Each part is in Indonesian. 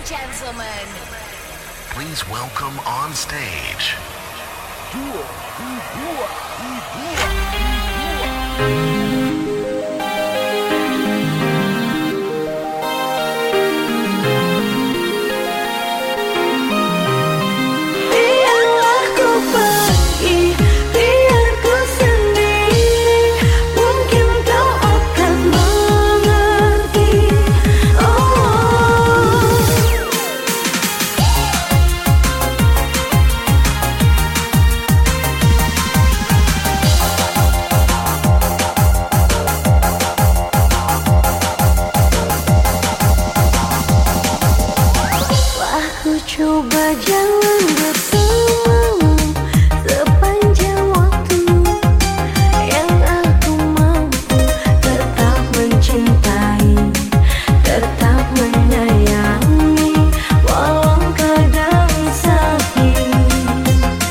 gentlemen, Please welcome on stage. Biarlah ku pergi, biar ku sendiri. Mungkin kau akan mengerti. Aku coba jalan bersamamu sepanjang waktu yang aku mampu tetap mencintai, tetap menyayangi walau kadang sakit.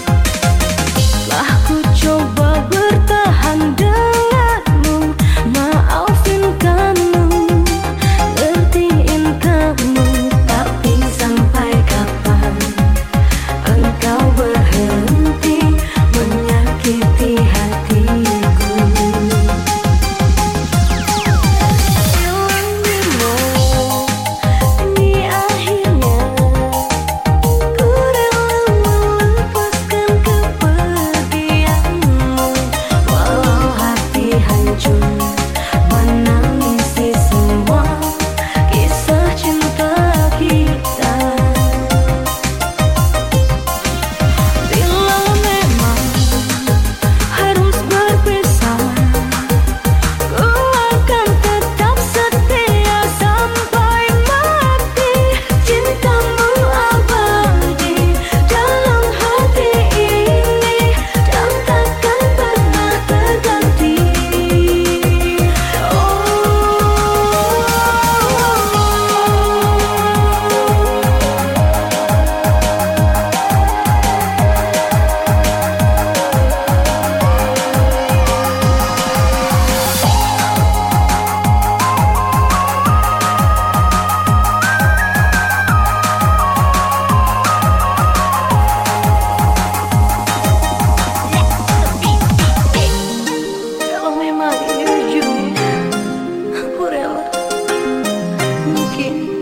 Aku coba bertahan denganmu, maafin kamu, ngertiin kamu, tapi sampai kapan engkau berhenti menyakiti hatiku? Hilangmu, ini akhirnya ku rela melepaskan kepergianmu, walau hati hancur menangisi semua kisah cinta kita. Bila memang harus berpisah, ku akan tetap setia sampai mati. Cintamu abadi dalam hati ini dan takkan pernah terganti. Kalau memang ini ujungnya, aku rela. Mungkin